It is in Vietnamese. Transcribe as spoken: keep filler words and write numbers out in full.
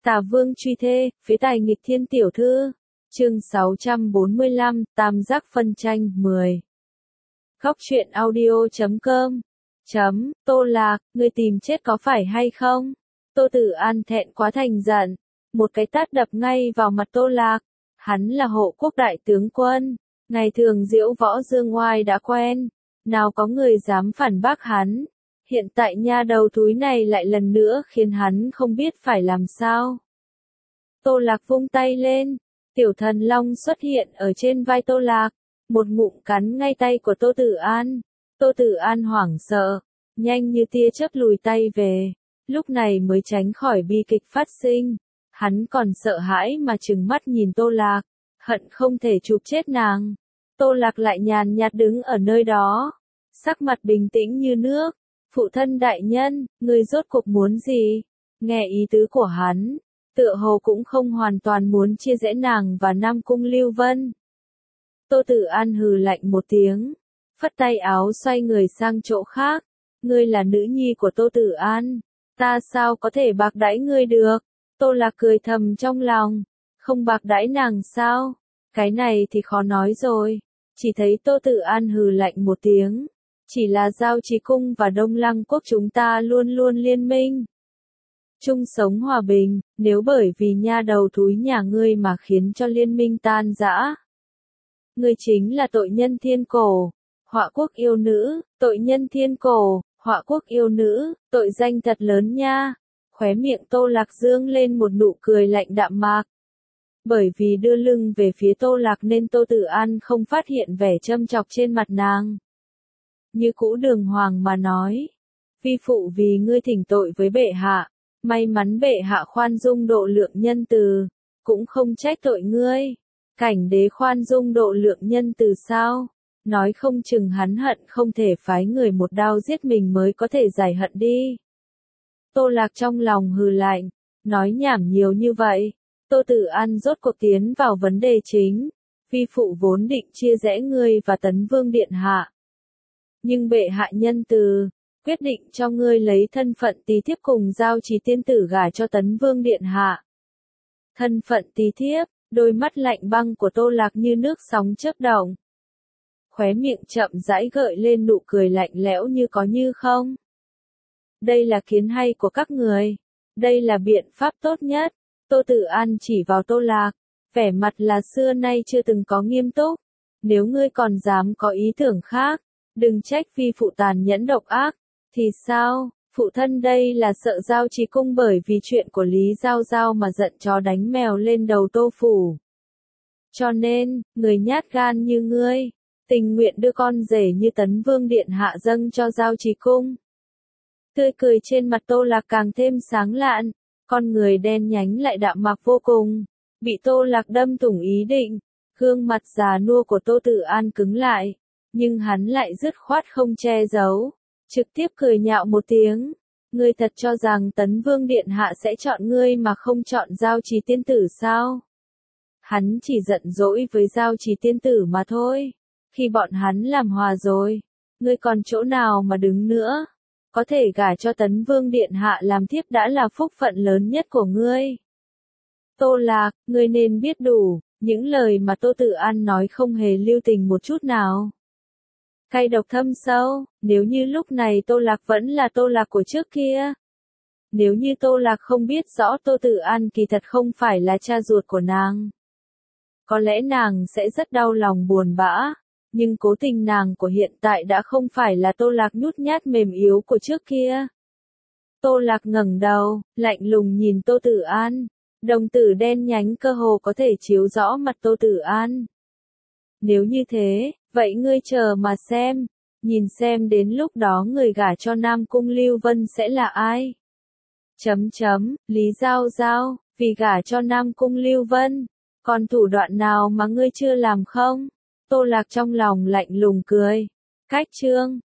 Tả Vương truy thê, phế tài nghịch thiên tiểu thư. Chương sáu trăm bốn mươi lăm, Tam giác phân tranh, mười. Góc truyện audio chấm com. Chấm, Tô Lạc, ngươi tìm chết có phải hay không? Tô Tử An thẹn quá thành giận. Một cái tát đập ngay vào mặt Tô Lạc. Hắn là hộ quốc đại tướng quân. Ngày thường diễu võ dương oai đã quen. Nào có người dám phản bác hắn. Hiện tại nha đầu thúi này lại lần nữa khiến hắn không biết phải làm sao. Tô Lạc vung tay lên. Tiểu thần long xuất hiện ở trên vai Tô Lạc. Một ngụm cắn ngay tay của Tô Tử An. Tô Tử An hoảng sợ. Nhanh như tia chớp lùi tay về. Lúc này mới tránh khỏi bi kịch phát sinh. Hắn còn sợ hãi mà trừng mắt nhìn Tô Lạc. Hận không thể chụp chết nàng. Tô Lạc lại nhàn nhạt đứng ở nơi đó. Sắc mặt bình tĩnh như nước. Phụ thân đại nhân, người rốt cuộc muốn gì? Nghe ý tứ của hắn. Tựa hồ cũng không hoàn toàn muốn chia rẽ nàng và Nam Cung Lưu Vân. Tô Tử An hừ lạnh một tiếng. Phất tay áo xoay người sang chỗ khác. Ngươi là nữ nhi của Tô Tử An. Ta sao có thể bạc đãi ngươi được? Tô Lạc cười thầm trong lòng. Không bạc đãi nàng sao? Cái này thì khó nói rồi. Chỉ thấy Tô Tử An hừ lạnh một tiếng. Chỉ là Giao Trì Cung và Đông Lăng Quốc chúng ta luôn luôn liên minh. Chung sống hòa bình, nếu bởi vì nha đầu thúi nhà ngươi mà khiến cho liên minh tan rã. Ngươi chính là tội nhân thiên cổ, họa quốc yêu nữ, tội nhân thiên cổ, họa quốc yêu nữ, tội danh thật lớn nha. Khóe miệng Tô Lạc dương lên một nụ cười lạnh đạm mạc. Bởi vì đưa lưng về phía Tô Lạc nên Tô Tử An không phát hiện vẻ châm chọc trên mặt nàng. Như cũ đường hoàng mà nói. Vi phụ vì ngươi thỉnh tội với bệ hạ. May mắn bệ hạ khoan dung độ lượng nhân từ. Cũng không trách tội ngươi. Cảnh đế khoan dung độ lượng nhân từ sao? Nói không chừng hắn hận không thể phái người một đao giết mình mới có thể giải hận đi. Tô Lạc trong lòng hừ lạnh. Nói nhảm nhiều như vậy. Tô Tử An rốt cuộc tiến vào vấn đề chính. Vi phụ vốn định chia rẽ ngươi và Tấn Vương Điện Hạ. Nhưng bệ hạ nhân từ, quyết định cho ngươi lấy thân phận tỳ thiếp cùng Giao Trì tiên tử gả cho Tấn Vương Điện Hạ. Thân phận tỳ thiếp, đôi mắt lạnh băng của Tô Lạc như nước sóng chớp động. Khóe miệng chậm rãi gợi lên nụ cười lạnh lẽo như có như không. Đây là kiến hay của các người. Đây là biện pháp tốt nhất. Tô Tử An chỉ vào Tô Lạc. Vẻ mặt là xưa nay chưa từng có nghiêm túc. Nếu ngươi còn dám có ý tưởng khác. Đừng trách vi phụ tàn nhẫn độc ác. Thì sao, phụ thân đây là sợ Giao Trì Cung bởi vì chuyện của Lý Giao Giao mà giận chó đánh mèo lên đầu Tô phủ. Cho nên, người nhát gan như ngươi, tình nguyện đưa con rể như Tấn Vương Điện Hạ dâng cho Giao Trì Cung. Tươi cười trên mặt Tô Lạc càng thêm sáng lạn, con người đen nhánh lại đạm mạc vô cùng, bị Tô Lạc đâm thủng ý định, gương mặt già nua của Tô Tử An cứng lại. Nhưng hắn lại dứt khoát không che giấu, trực tiếp cười nhạo một tiếng. Ngươi thật cho rằng Tấn Vương Điện Hạ sẽ chọn ngươi mà không chọn Giao Trì tiên tử sao? Hắn chỉ giận dỗi với Giao Trì tiên tử mà thôi. Khi bọn hắn làm hòa rồi, ngươi còn chỗ nào mà đứng nữa? Có thể gả cho Tấn Vương Điện Hạ làm thiếp đã là phúc phận lớn nhất của ngươi. Tô Lạc, ngươi nên biết đủ, những lời mà Tô Tử An nói không hề lưu tình một chút nào. Cay độc thâm sâu, nếu như lúc này Tô Lạc vẫn là Tô Lạc của trước kia. Nếu như Tô Lạc không biết rõ Tô Tử An kỳ thật không phải là cha ruột của nàng. Có lẽ nàng sẽ rất đau lòng buồn bã, nhưng cố tình nàng của hiện tại đã không phải là Tô Lạc nhút nhát mềm yếu của trước kia. Tô Lạc ngẩng đầu, lạnh lùng nhìn Tô Tử An, đồng tử đen nhánh cơ hồ có thể chiếu rõ mặt Tô Tử An. Nếu như thế, vậy ngươi chờ mà xem, nhìn xem đến lúc đó người gả cho Nam Cung Lưu Vân sẽ là ai? Chấm chấm, Lý Giao Giao, vì gả cho Nam Cung Lưu Vân, còn thủ đoạn nào mà ngươi chưa làm không? Tô Lạc trong lòng lạnh lùng cười. Cách chương,